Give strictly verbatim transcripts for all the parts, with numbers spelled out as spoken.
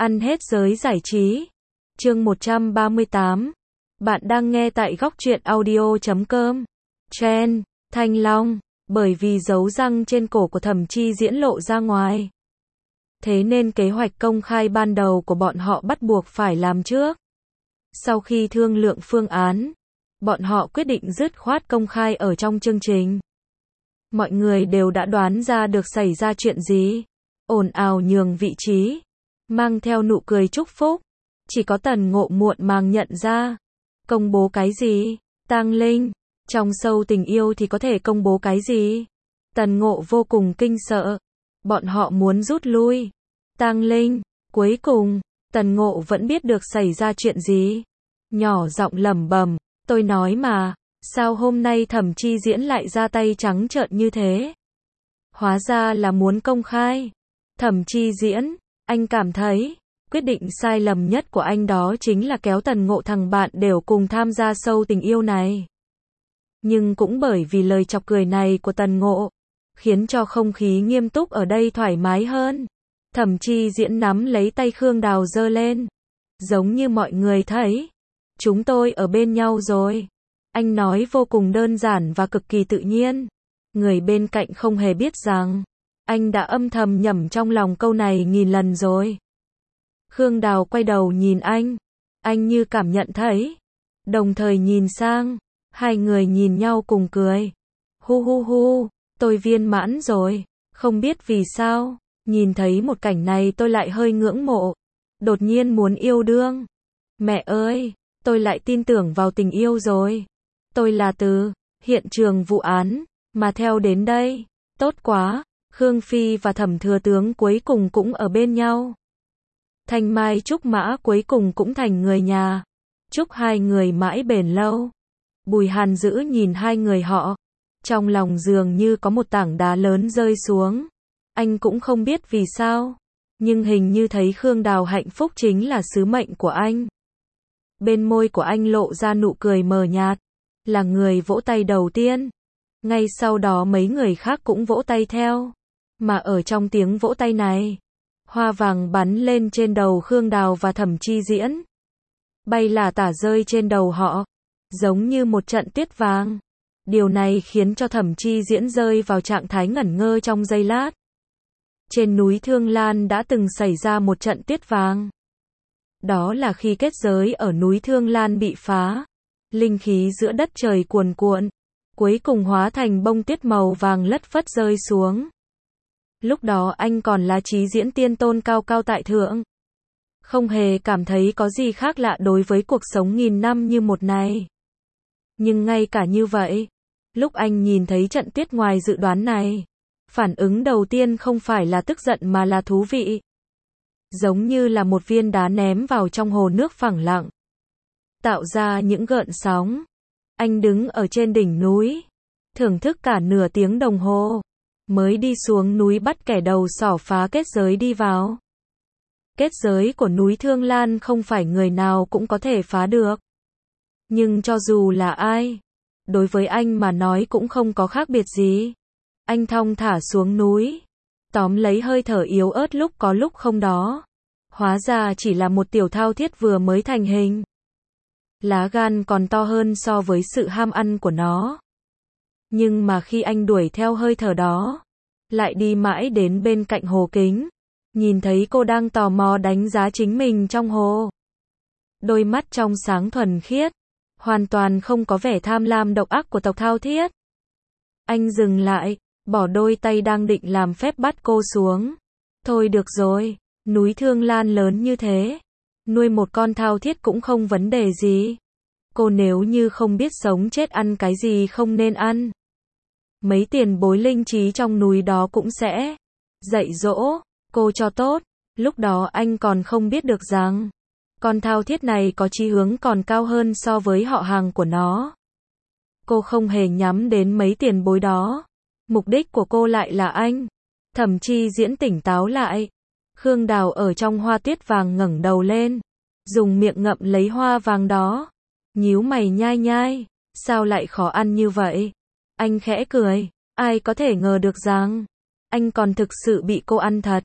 Ăn hết giới giải trí. Chương một trăm ba mươi tám. Bạn đang nghe tại góc truyện audio chấm com. Trend, Thanh Long, bởi vì dấu răng trên cổ của Thẩm Chi Diễn lộ ra ngoài. Thế nên kế hoạch công khai ban đầu của bọn họ bắt buộc phải làm trước. Sau khi thương lượng phương án, bọn họ quyết định dứt khoát công khai ở trong chương trình. Mọi người đều đã đoán ra được xảy ra chuyện gì. Ồn ào nhường vị trí, mang theo nụ cười chúc phúc. Chỉ có Tần Ngộ muộn màng nhận ra. Công bố cái gì? Tang Linh, trong sâu tình yêu thì có thể công bố cái gì? Tần Ngộ vô cùng kinh sợ. Bọn họ muốn rút lui. Tang Linh, cuối cùng, Tần Ngộ vẫn biết được xảy ra chuyện gì. Nhỏ giọng lẩm bẩm, tôi nói mà, sao hôm nay Thẩm Chi Diễn lại ra tay trắng trợn như thế? Hóa ra là muốn công khai. Thẩm Chi Diễn, anh cảm thấy, quyết định sai lầm nhất của anh đó chính là kéo Tần Ngộ thằng bạn đều cùng tham gia sâu tình yêu này. Nhưng cũng bởi vì lời chọc cười này của Tần Ngộ, khiến cho không khí nghiêm túc ở đây thoải mái hơn. Thẩm Chi Diễn nắm lấy tay Khương Đào giơ lên. Giống như mọi người thấy, chúng tôi ở bên nhau rồi. Anh nói vô cùng đơn giản và cực kỳ tự nhiên. Người bên cạnh không hề biết rằng, anh đã âm thầm nhẩm trong lòng câu này nghìn lần rồi. Khương Đào quay đầu nhìn anh. Anh như cảm nhận thấy. Đồng thời nhìn sang. Hai người nhìn nhau cùng cười. Hu hu hu, tôi viên mãn rồi. Không biết vì sao, nhìn thấy một cảnh này tôi lại hơi ngưỡng mộ. Đột nhiên muốn yêu đương. Mẹ ơi, tôi lại tin tưởng vào tình yêu rồi. Tôi là từ hiện trường vụ án mà theo đến đây. Tốt quá, Khương Phi và Thẩm Thừa Tướng cuối cùng cũng ở bên nhau. Thanh Mai Trúc Mã cuối cùng cũng thành người nhà. Chúc hai người mãi bền lâu. Bùi Hàn Dữ nhìn hai người họ, trong lòng dường như có một tảng đá lớn rơi xuống. Anh cũng không biết vì sao, nhưng hình như thấy Khương Đào hạnh phúc chính là sứ mệnh của anh. Bên môi của anh lộ ra nụ cười mờ nhạt, là người vỗ tay đầu tiên. Ngay sau đó mấy người khác cũng vỗ tay theo. Mà ở trong tiếng vỗ tay này, hoa vàng bắn lên trên đầu Khương Đào và Thẩm Chi Diễn. Bay là tả rơi trên đầu họ, giống như một trận tuyết vàng. Điều này khiến cho Thẩm Chi Diễn rơi vào trạng thái ngẩn ngơ trong giây lát. Trên núi Thương Lan đã từng xảy ra một trận tuyết vàng. Đó là khi kết giới ở núi Thương Lan bị phá. Linh khí giữa đất trời cuồn cuộn, cuối cùng hóa thành bông tuyết màu vàng lất phất rơi xuống. Lúc đó anh còn là Chí Diễn Tiên Tôn cao cao tại thượng. Không hề cảm thấy có gì khác lạ đối với cuộc sống nghìn năm như một này. Nhưng ngay cả như vậy, lúc anh nhìn thấy trận tuyết ngoài dự đoán này, phản ứng đầu tiên không phải là tức giận mà là thú vị. Giống như là một viên đá ném vào trong hồ nước phẳng lặng, tạo ra những gợn sóng. Anh đứng ở trên đỉnh núi, thưởng thức cả nửa tiếng đồng hồ, mới đi xuống núi bắt kẻ đầu sỏ phá kết giới đi vào. Kết giới của núi Thương Lan không phải người nào cũng có thể phá được. Nhưng cho dù là ai, đối với anh mà nói cũng không có khác biệt gì. Anh thong thả xuống núi, tóm lấy hơi thở yếu ớt lúc có lúc không đó. Hóa ra chỉ là một tiểu thao thiết vừa mới thành hình. Lá gan còn to hơn so với sự ham ăn của nó. Nhưng mà khi anh đuổi theo hơi thở đó, lại đi mãi đến bên cạnh hồ kính, nhìn thấy cô đang tò mò đánh giá chính mình trong hồ. Đôi mắt trong sáng thuần khiết, hoàn toàn không có vẻ tham lam độc ác của tộc thao thiết. Anh dừng lại, bỏ đôi tay đang định làm phép bắt cô xuống. Thôi được rồi, núi Thương Lan lớn như thế, nuôi một con thao thiết cũng không vấn đề gì. Cô nếu như không biết sống chết ăn cái gì không nên ăn. Mấy tiền bối linh trí trong núi đó cũng sẽ dạy dỗ cô cho tốt. Lúc đó anh còn không biết được rằng con thao thiết này có chí hướng còn cao hơn so với họ hàng của nó. Cô không hề nhắm đến mấy tiền bối đó. Mục đích của cô lại là anh. Thẩm Chi Diễn tỉnh táo lại. Khương Đào ở trong hoa tuyết vàng ngẩng đầu lên, dùng miệng ngậm lấy hoa vàng đó, nhíu mày nhai nhai. Sao lại khó ăn như vậy? Anh khẽ cười. Ai có thể ngờ được rằng anh còn thực sự bị cô ăn thật.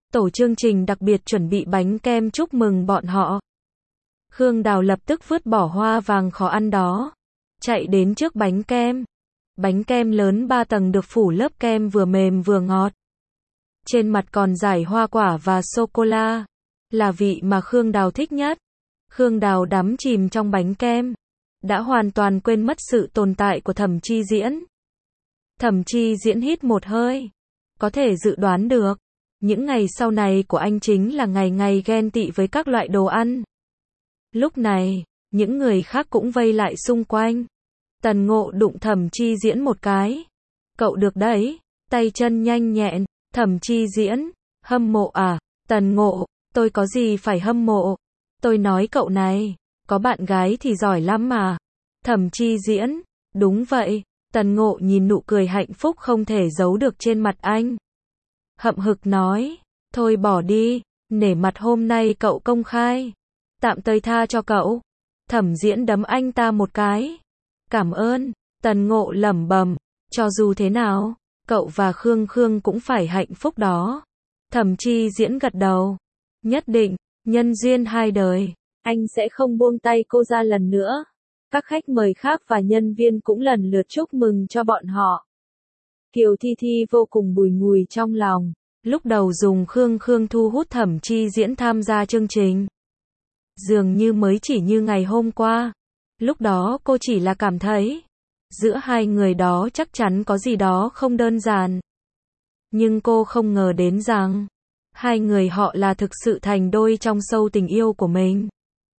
Tổ chương trình đặc biệt chuẩn bị bánh kem chúc mừng bọn họ. Khương Đào lập tức vứt bỏ hoa vàng khó ăn đó, chạy đến trước bánh kem. Bánh kem lớn ba tầng được phủ lớp kem vừa mềm vừa ngọt. Trên mặt còn rải hoa quả và sô-cô-la, là vị mà Khương Đào thích nhất. Khương Đào đắm chìm trong bánh kem, đã hoàn toàn quên mất sự tồn tại của Thẩm Chi Diễn. Thẩm Chi Diễn hít một hơi, có thể dự đoán được, những ngày sau này của anh chính là ngày ngày ghen tị với các loại đồ ăn. Lúc này, những người khác cũng vây lại xung quanh. Tần Ngộ đụng Thẩm Chi Diễn một cái. Cậu được đấy, tay chân nhanh nhẹn. Thẩm Chi Diễn, hâm mộ à? Tần Ngộ, tôi có gì phải hâm mộ? Tôi nói cậu này, có bạn gái thì giỏi lắm mà. Thẩm Chi Diễn, đúng vậy. Tần Ngộ nhìn nụ cười hạnh phúc không thể giấu được trên mặt anh. Hậm hực nói, thôi bỏ đi, nể mặt hôm nay cậu công khai. Tạm thời tha cho cậu. Thẩm Diễn đấm anh ta một cái. Cảm ơn. Tần Ngộ lẩm bẩm, cho dù thế nào, cậu và Khương Khương cũng phải hạnh phúc đó. Thẩm Chi Diễn gật đầu. Nhất định, nhân duyên hai đời, anh sẽ không buông tay cô ra lần nữa. Các khách mời khác và nhân viên cũng lần lượt chúc mừng cho bọn họ. Kiều Thi Thi vô cùng bùi ngùi trong lòng. Lúc đầu dùng Khương Khương thu hút Thẩm Chi Diễn tham gia chương trình. Dường như mới chỉ như ngày hôm qua. Lúc đó cô chỉ là cảm thấy, giữa hai người đó chắc chắn có gì đó không đơn giản. Nhưng cô không ngờ đến rằng, hai người họ là thực sự thành đôi trong sâu tình yêu của mình.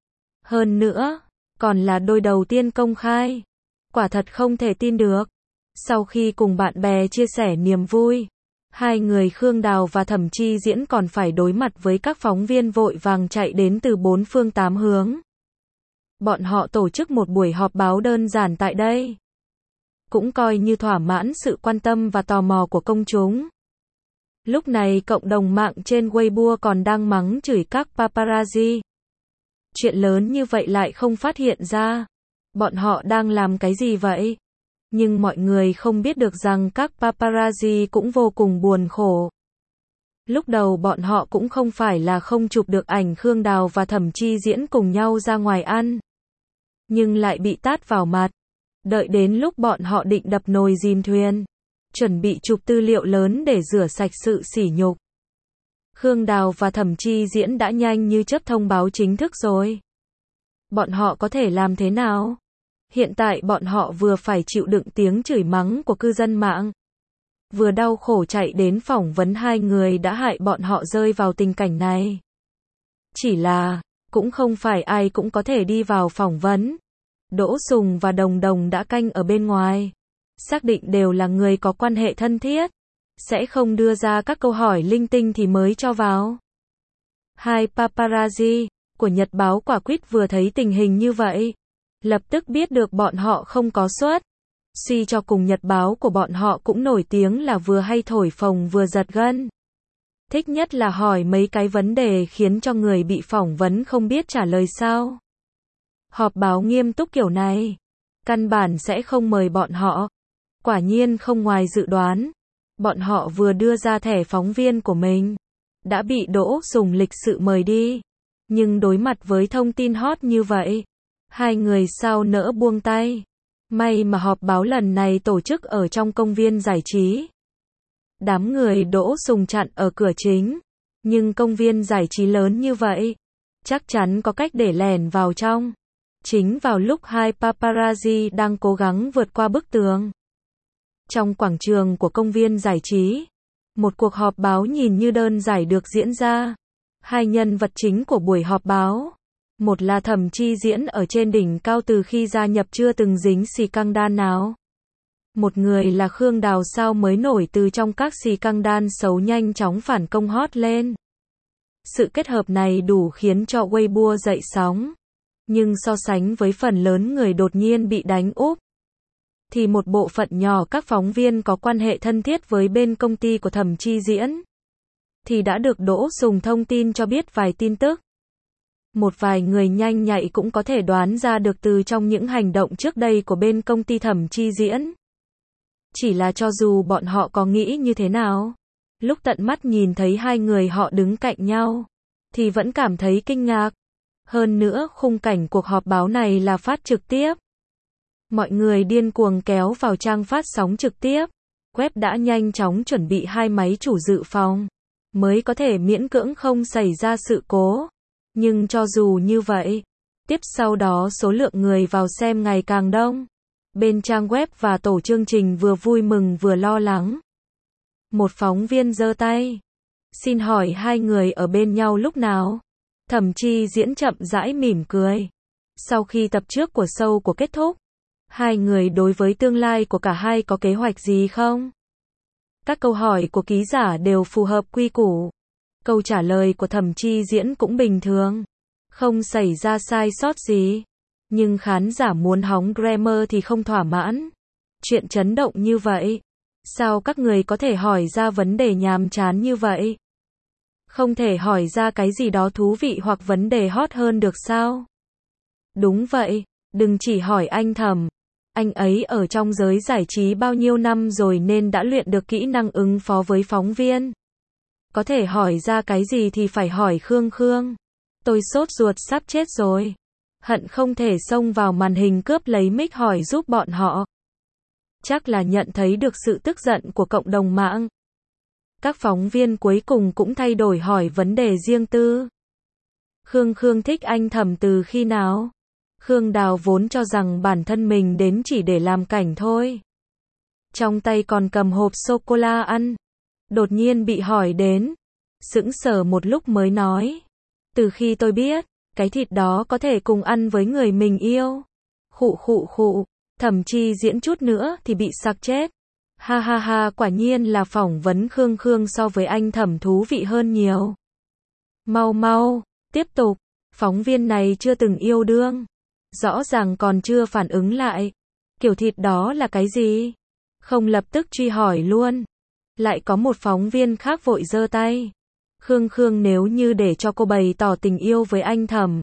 Hơn nữa, còn là đôi đầu tiên công khai. Quả thật không thể tin được. Sau khi cùng bạn bè chia sẻ niềm vui, hai người Khương Đào và Thẩm Chi Diễn còn phải đối mặt với các phóng viên vội vàng chạy đến từ bốn phương tám hướng. Bọn họ tổ chức một buổi họp báo đơn giản tại đây, cũng coi như thỏa mãn sự quan tâm và tò mò của công chúng. Lúc này cộng đồng mạng trên Weibo còn đang mắng chửi các paparazzi. Chuyện lớn như vậy lại không phát hiện ra. Bọn họ đang làm cái gì vậy? Nhưng mọi người không biết được rằng các paparazzi cũng vô cùng buồn khổ. Lúc đầu bọn họ cũng không phải là không chụp được ảnh Khương Đào và Thẩm Chi Diễn cùng nhau ra ngoài ăn, nhưng lại bị tát vào mặt. Đợi đến lúc bọn họ định đập nồi dìm thuyền, chuẩn bị chụp tư liệu lớn để rửa sạch sự sỉ nhục, Khương Đào và Thẩm Chi Diễn đã nhanh như chớp thông báo chính thức rồi. Bọn họ có thể làm thế nào? Hiện tại bọn họ vừa phải chịu đựng tiếng chửi mắng của cư dân mạng, vừa đau khổ chạy đến phỏng vấn hai người đã hại bọn họ rơi vào tình cảnh này. Chỉ là, cũng không phải ai cũng có thể đi vào phỏng vấn. Đỗ Sùng và Đồng Đồng đã canh ở bên ngoài, xác định đều là người có quan hệ thân thiết, sẽ không đưa ra các câu hỏi linh tinh thì mới cho vào. Hai paparazzi của Nhật báo quả quyết vừa thấy tình hình như vậy, lập tức biết được bọn họ không có suất. Suy cho cùng Nhật báo của bọn họ cũng nổi tiếng là vừa hay thổi phồng vừa giật gân. Thích nhất là hỏi mấy cái vấn đề khiến cho người bị phỏng vấn không biết trả lời sao. Họp báo nghiêm túc kiểu này, căn bản sẽ không mời bọn họ. Quả nhiên không ngoài dự đoán, bọn họ vừa đưa ra thẻ phóng viên của mình, đã bị Đỗ Sùng lịch sự mời đi. Nhưng đối mặt với thông tin hot như vậy, hai người sao nỡ buông tay. May mà họp báo lần này tổ chức ở trong công viên giải trí. Đám người Đỗ Sùng chặn ở cửa chính, nhưng công viên giải trí lớn như vậy, chắc chắn có cách để lẻn vào trong. Chính vào lúc hai paparazzi đang cố gắng vượt qua bức tường. Trong quảng trường của công viên giải trí, một cuộc họp báo nhìn như đơn giản được diễn ra. Hai nhân vật chính của buổi họp báo, một là Thẩm Chi Diễn ở trên đỉnh cao từ khi gia nhập chưa từng dính xì căng đan nào. Một người là Khương Đào sao mới nổi từ trong các xì căng đan xấu nhanh chóng phản công hot lên. Sự kết hợp này đủ khiến cho Weibo dậy sóng. Nhưng so sánh với phần lớn người đột nhiên bị đánh úp, thì một bộ phận nhỏ các phóng viên có quan hệ thân thiết với bên công ty của Thẩm Chi Diễn, thì đã được Đỗ Sùng thông tin cho biết vài tin tức. Một vài người nhanh nhạy cũng có thể đoán ra được từ trong những hành động trước đây của bên công ty Thẩm Chi Diễn. Chỉ là cho dù bọn họ có nghĩ như thế nào, Lúc tận mắt nhìn thấy hai người họ đứng cạnh nhau, thì vẫn cảm thấy kinh ngạc. Hơn nữa, khung cảnh cuộc họp báo này là phát trực tiếp. Mọi người điên cuồng kéo vào trang phát sóng trực tiếp. Web đã nhanh chóng chuẩn bị hai máy chủ dự phòng, mới có thể miễn cưỡng không xảy ra sự cố. Nhưng cho dù như vậy, tiếp sau đó số lượng người vào xem ngày càng đông. Bên trang web và tổ chương trình vừa vui mừng vừa lo lắng. Một phóng viên giơ tay. Xin hỏi hai người ở bên nhau lúc nào? Thẩm Chi Diễn chậm rãi mỉm cười. Sau khi tập trước của show của kết thúc, hai người đối với tương lai của cả hai có kế hoạch gì không? Các câu hỏi của ký giả đều phù hợp quy củ. Câu trả lời của Thẩm Chi Diễn cũng bình thường, không xảy ra sai sót gì. Nhưng khán giả muốn hóng grammar thì không thỏa mãn. Chuyện chấn động như vậy, sao các người có thể hỏi ra vấn đề nhàm chán như vậy? Không thể hỏi ra cái gì đó thú vị hoặc vấn đề hot hơn được sao? Đúng vậy, đừng chỉ hỏi anh Thẩm. Anh ấy ở trong giới giải trí bao nhiêu năm rồi nên đã luyện được kỹ năng ứng phó với phóng viên. Có thể hỏi ra cái gì thì phải hỏi Khương Khương. Tôi sốt ruột sắp chết rồi. Hận không thể xông vào màn hình cướp lấy mic hỏi giúp bọn họ. Chắc là nhận thấy được sự tức giận của cộng đồng mạng. Các phóng viên cuối cùng cũng thay đổi hỏi vấn đề riêng tư. Khương Khương thích anh Thẩm từ khi nào? Khương Đào vốn cho rằng bản thân mình đến chỉ để làm cảnh thôi. Trong tay còn cầm hộp sô-cô-la ăn. Đột nhiên bị hỏi đến. Sững sờ một lúc mới nói. Từ khi tôi biết, cái thịt đó có thể cùng ăn với người mình yêu. Khụ khụ khụ. Thẩm Chi Diễn chút nữa thì bị sặc chết. Ha ha ha, quả nhiên là phỏng vấn Khương Khương so với anh Thẩm thú vị hơn nhiều. Mau mau, tiếp tục. Phóng viên này chưa từng yêu đương. Rõ ràng còn chưa phản ứng lại. Kiểu thịt đó là cái gì? Không lập tức truy hỏi luôn. Lại có một phóng viên khác vội giơ tay. Khương Khương nếu như để cho cô bày tỏ tình yêu với anh Thẩm,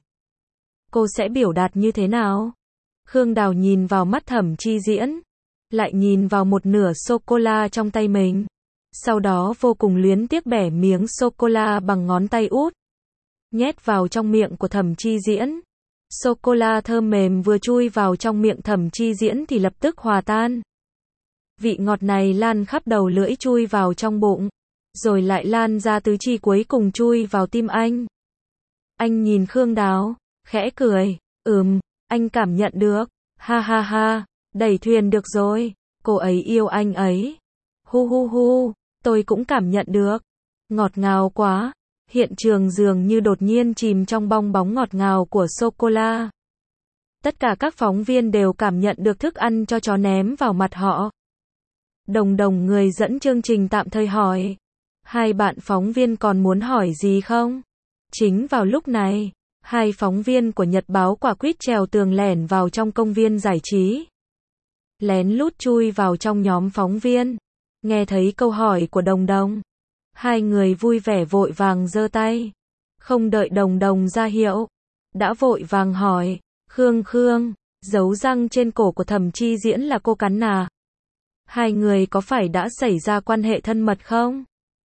cô sẽ biểu đạt như thế nào? Khương Đào nhìn vào mắt Thẩm Chi Diễn, lại nhìn vào một nửa sô-cô-la trong tay mình. Sau đó vô cùng luyến tiếc bẻ miếng sô-cô-la bằng ngón tay út. Nhét vào trong miệng của Thẩm Chi Diễn. Sô-cô-la thơm mềm vừa chui vào trong miệng Thẩm Chi Diễn thì lập tức hòa tan. Vị ngọt này lan khắp đầu lưỡi chui vào trong bụng, rồi lại lan ra tứ chi cuối cùng chui vào tim anh. Anh nhìn Khương Đào, khẽ cười, ừm, anh cảm nhận được, ha ha ha, đẩy thuyền được rồi, cô ấy yêu anh ấy. Hu hu hu, tôi cũng cảm nhận được, ngọt ngào quá. Hiện trường dường như đột nhiên chìm trong bong bóng ngọt ngào của sô-cô-la. Tất cả các phóng viên đều cảm nhận được thức ăn cho chó ném vào mặt họ. Đồng Đồng người dẫn chương trình tạm thời hỏi. Hai bạn phóng viên còn muốn hỏi gì không? Chính vào lúc này, hai phóng viên của Nhật báo quả quýt trèo tường lẻn vào trong công viên giải trí. Lén lút chui vào trong nhóm phóng viên. Nghe thấy câu hỏi của Đồng Đồng. Hai người vui vẻ vội vàng giơ tay. Không đợi Đồng Đồng ra hiệu. Đã vội vàng hỏi. Khương Khương, dấu răng trên cổ của Thẩm Chi Diễn là cô cắn à? Hai người có phải đã xảy ra quan hệ thân mật không?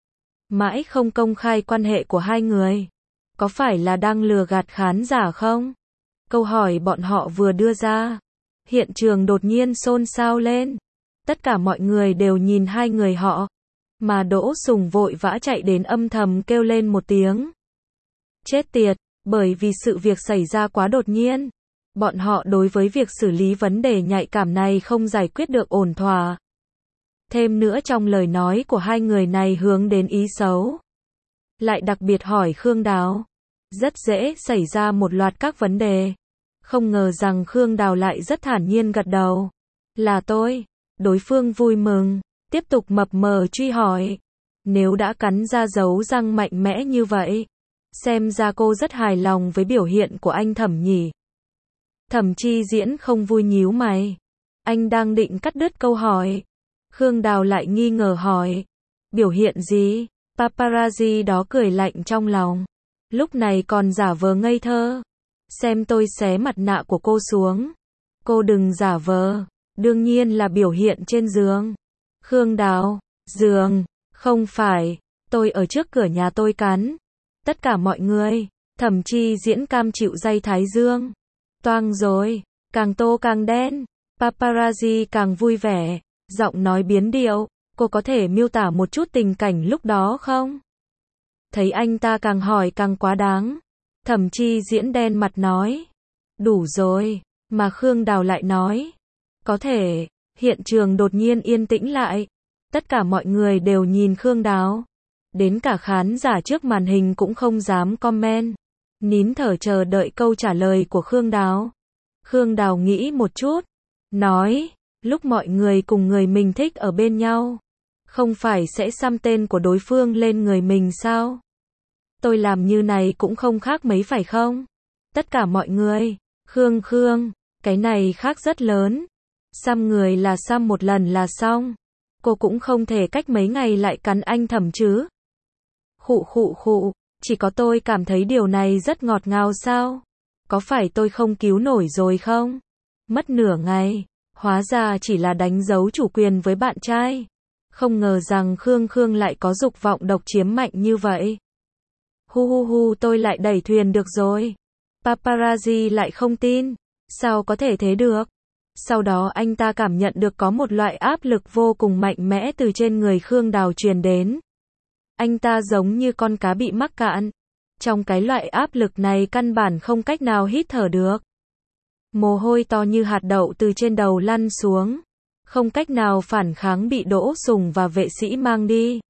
Mãi không công khai quan hệ của hai người. Có phải là đang lừa gạt khán giả không? Câu hỏi bọn họ vừa đưa ra. Hiện trường đột nhiên xôn xao lên. Tất cả mọi người đều nhìn hai người họ. Mà Đỗ Sùng vội vã chạy đến âm thầm kêu lên một tiếng. Chết tiệt, bởi vì sự việc xảy ra quá đột nhiên. Bọn họ đối với việc xử lý vấn đề nhạy cảm này không giải quyết được ổn thỏa. Thêm nữa trong lời nói của hai người này hướng đến ý xấu. Lại đặc biệt hỏi Khương Đào. Rất dễ xảy ra một loạt các vấn đề. Không ngờ rằng Khương Đào lại rất thản nhiên gật đầu. Là tôi. Đối phương vui mừng. Tiếp tục mập mờ truy hỏi. Nếu đã cắn ra dấu răng mạnh mẽ như vậy, xem ra cô rất hài lòng với biểu hiện của anh Thẩm nhỉ. Thẩm Chi Diễn không vui nhíu mày. Anh đang định cắt đứt câu hỏi. Khương Đào lại nghi ngờ hỏi. Biểu hiện gì? Paparazzi đó cười lạnh trong lòng. Lúc này còn giả vờ ngây thơ. Xem tôi xé mặt nạ của cô xuống. Cô đừng giả vờ. Đương nhiên là biểu hiện trên giường. Khương Đào, giường, Không phải, tôi ở trước cửa nhà tôi cắn. Tất cả mọi người, Thẩm Chi Diễn cam chịu day thái dương. Toang rồi, càng tô càng đen. Paparazzi càng vui vẻ, giọng nói biến điệu. Cô có thể miêu tả một chút tình cảnh lúc đó không? Thấy anh ta càng hỏi càng quá đáng. Thẩm Chi Diễn đen mặt nói. Đủ rồi, mà Khương Đào lại nói. Có thể, hiện trường đột nhiên yên tĩnh lại. Tất cả mọi người đều nhìn Khương Đào. Đến cả khán giả trước màn hình cũng không dám comment. Nín thở chờ đợi câu trả lời của Khương Đào. Khương Đào nghĩ một chút. Nói, lúc mọi người cùng người mình thích ở bên nhau. Không phải sẽ xăm tên của đối phương lên người mình sao? Tôi làm như này cũng không khác mấy phải không? Tất cả mọi người. Khương Khương, cái này khác rất lớn. Xăm người là xăm một lần là xong. Cô cũng không thể cách mấy ngày lại cắn anh Thẩm chứ. Khụ khụ khụ, chỉ có tôi cảm thấy điều này rất ngọt ngào sao? Có phải tôi không cứu nổi rồi không? Mất nửa ngày, hóa ra chỉ là đánh dấu chủ quyền với bạn trai. Không ngờ rằng Khương Khương lại có dục vọng độc chiếm mạnh như vậy. Hu hu hu, tôi lại đẩy thuyền được rồi. Paparazzi lại không tin. Sao có thể thế được? Sau đó anh ta cảm nhận được có một loại áp lực vô cùng mạnh mẽ từ trên người Khương Đào truyền đến. Anh ta giống như con cá bị mắc cạn. Trong cái loại áp lực này căn bản không cách nào hít thở được. Mồ hôi to như hạt đậu từ trên đầu lăn xuống. Không cách nào phản kháng bị Đỗ Sùng và vệ sĩ mang đi.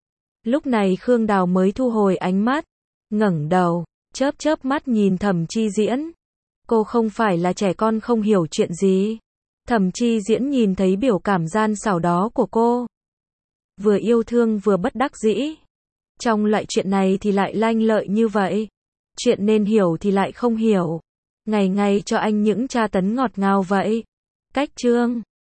Lúc này Khương Đào mới thu hồi ánh mắt. Ngẩng đầu, chớp chớp mắt nhìn Thẩm Chi Diễn. Cô không phải là trẻ con không hiểu chuyện gì. Thẩm Chi Diễn nhìn thấy biểu cảm gian xảo đó của cô. Vừa yêu thương vừa bất đắc dĩ. Trong loại chuyện này thì lại lanh lợi như vậy. Chuyện nên hiểu thì lại không hiểu. Ngày ngày cho anh những tra tấn ngọt ngào vậy. Cách chương